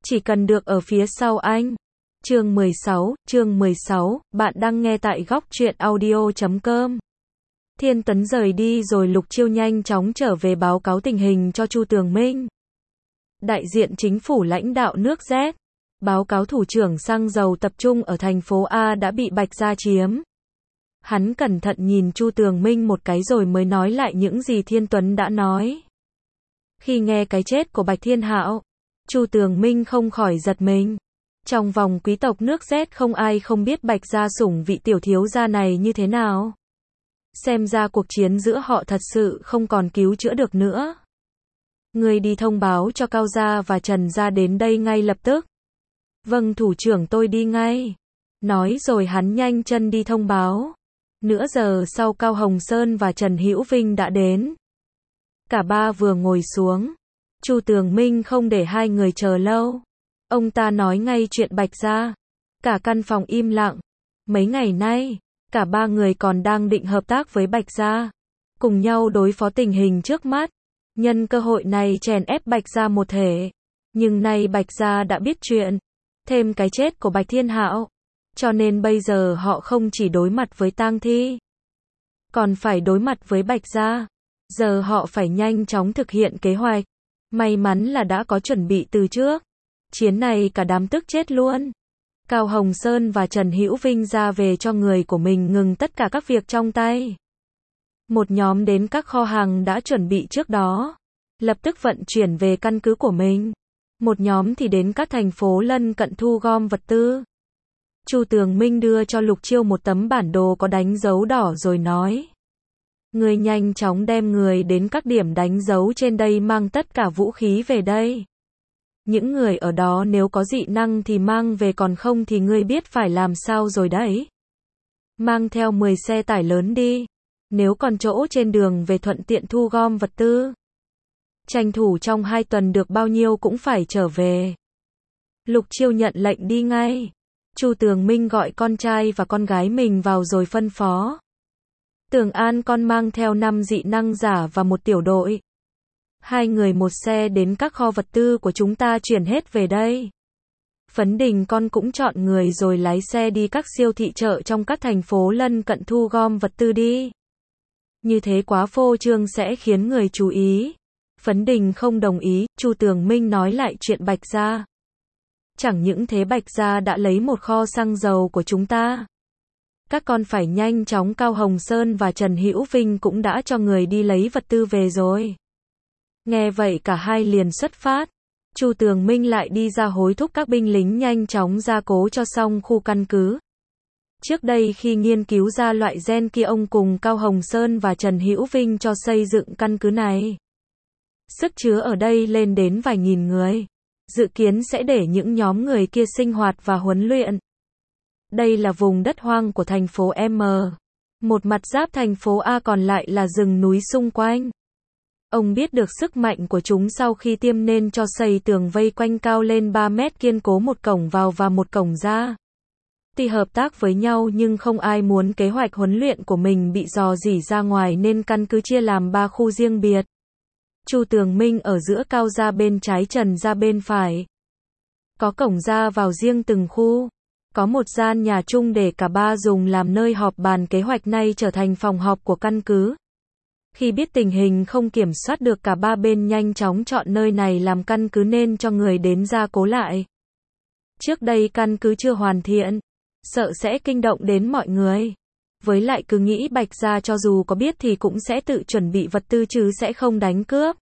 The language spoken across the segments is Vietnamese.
Chỉ cần được ở phía sau anh. Chương 16, bạn đang nghe tại góc truyện audio.com. Thiên Tấn rời đi rồi Lục Chiêu nhanh chóng trở về báo cáo tình hình cho Chu Tường Minh. Đại diện chính phủ lãnh đạo nước Z. Báo cáo thủ trưởng xăng dầu tập trung ở thành phố A đã bị Bạch Gia chiếm. Hắn cẩn thận nhìn Chu Tường Minh một cái rồi mới nói lại những gì Thiên Tuấn đã nói. Khi nghe cái chết của Bạch Thiên Hạo, Chu Tường Minh không khỏi giật mình. Trong vòng quý tộc nước Z không ai không biết Bạch Gia sủng vị tiểu thiếu gia này như thế nào. Xem ra cuộc chiến giữa họ thật sự không còn cứu chữa được nữa. Người đi thông báo cho Cao Gia và Trần Gia đến đây ngay lập tức. Vâng thủ trưởng, tôi đi ngay. Nói rồi hắn nhanh chân đi thông báo. Nửa giờ sau Cao Hồng Sơn và Trần Hữu Vinh đã đến. Cả ba vừa ngồi xuống, Chu Tường Minh không để hai người chờ lâu. Ông ta nói ngay chuyện Bạch Gia. Cả căn phòng im lặng. Mấy ngày nay, cả ba người còn đang định hợp tác với Bạch Gia, cùng nhau đối phó tình hình trước mắt. Nhân cơ hội này chèn ép Bạch Gia một thể. Nhưng nay Bạch Gia đã biết chuyện, thêm cái chết của Bạch Thiên Hạo, cho nên bây giờ họ không chỉ đối mặt với tang thi, còn phải đối mặt với Bạch Gia. Giờ họ phải nhanh chóng thực hiện kế hoạch. May mắn là đã có chuẩn bị từ trước. Chiến này cả đám tức chết luôn. Cao Hồng Sơn và Trần Hữu Vinh ra về cho người của mình ngừng tất cả các việc trong tay. Một nhóm đến các kho hàng đã chuẩn bị trước đó, lập tức vận chuyển về căn cứ của mình. Một nhóm thì đến các thành phố lân cận thu gom vật tư. Chu Tường Minh đưa cho Lục Chiêu một tấm bản đồ có đánh dấu đỏ rồi nói. Người nhanh chóng đem người đến các điểm đánh dấu trên đây mang tất cả vũ khí về đây. Những người ở đó nếu có dị năng thì mang về, còn không thì ngươi biết phải làm sao rồi đấy. Mang theo 10 xe tải lớn đi. Nếu còn chỗ trên đường về thuận tiện thu gom vật tư. Tranh thủ trong 2 tuần được bao nhiêu cũng phải trở về. Lục Chiêu nhận lệnh đi ngay. Chu Tường Minh gọi con trai và con gái mình vào rồi phân phó. Tường An, con mang theo 5 dị năng giả và một tiểu đội. 2 người một xe đến các kho vật tư của chúng ta chuyển hết về đây. Phấn Đình, con cũng chọn người rồi lái xe đi các siêu thị chợ trong các thành phố lân cận thu gom vật tư đi. Như thế quá phô trương sẽ khiến người chú ý. Phấn Đình không đồng ý. Chu Tường Minh nói lại chuyện Bạch Gia. Chẳng những thế, Bạch Gia đã lấy một kho xăng dầu của chúng ta. Các con phải nhanh chóng. Cao Hồng Sơn và Trần Hữu Vinh cũng đã cho người đi lấy vật tư về rồi. Nghe vậy cả hai liền xuất phát. Chu Tường Minh lại đi ra hối thúc các binh lính nhanh chóng gia cố cho xong khu căn cứ. Trước đây khi nghiên cứu ra loại gen kia, ông cùng Cao Hồng Sơn và Trần Hữu Vinh cho xây dựng căn cứ này. Sức chứa ở đây lên đến vài nghìn người. Dự kiến sẽ để những nhóm người kia sinh hoạt và huấn luyện. Đây là vùng đất hoang của thành phố M. Một mặt giáp thành phố A, còn lại là rừng núi xung quanh. Ông biết được sức mạnh của chúng sau khi tiêm nên cho xây tường vây quanh cao lên 3 mét kiên cố, một cổng vào và một cổng ra. Tuy hợp tác với nhau nhưng không ai muốn kế hoạch huấn luyện của mình bị rò rỉ ra ngoài nên căn cứ chia làm 3 khu riêng biệt. Chu Tường Minh ở giữa, Cao Gia bên trái, Trần Gia bên phải. Có cổng ra vào riêng từng khu. Có một gian nhà chung để cả ba dùng làm nơi họp bàn kế hoạch, nay trở thành phòng họp của căn cứ. Khi biết tình hình không kiểm soát được, cả ba bên nhanh chóng chọn nơi này làm căn cứ nên cho người đến gia cố lại. Trước đây căn cứ chưa hoàn thiện, sợ sẽ kinh động đến mọi người. Với lại cứ nghĩ Bạch Gia cho dù có biết thì cũng sẽ tự chuẩn bị vật tư chứ sẽ không đánh cướp.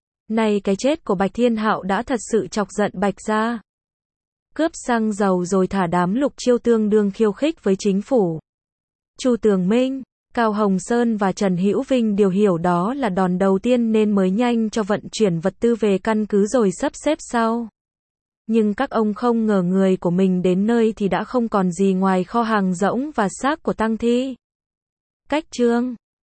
Nay cái chết của Bạch Thiên Hạo đã thật sự chọc giận Bạch Gia. Cướp xăng dầu rồi thả đám Lục Chiêu tương đương khiêu khích với chính phủ. Chu Tường Minh, Cao Hồng Sơn và Trần Hữu Vinh đều hiểu đó là đòn đầu tiên nên mới nhanh cho vận chuyển vật tư về căn cứ rồi sắp xếp sau. Nhưng các ông không ngờ người của mình đến nơi thì đã không còn gì ngoài kho hàng rỗng và xác của tang thi. Cách chương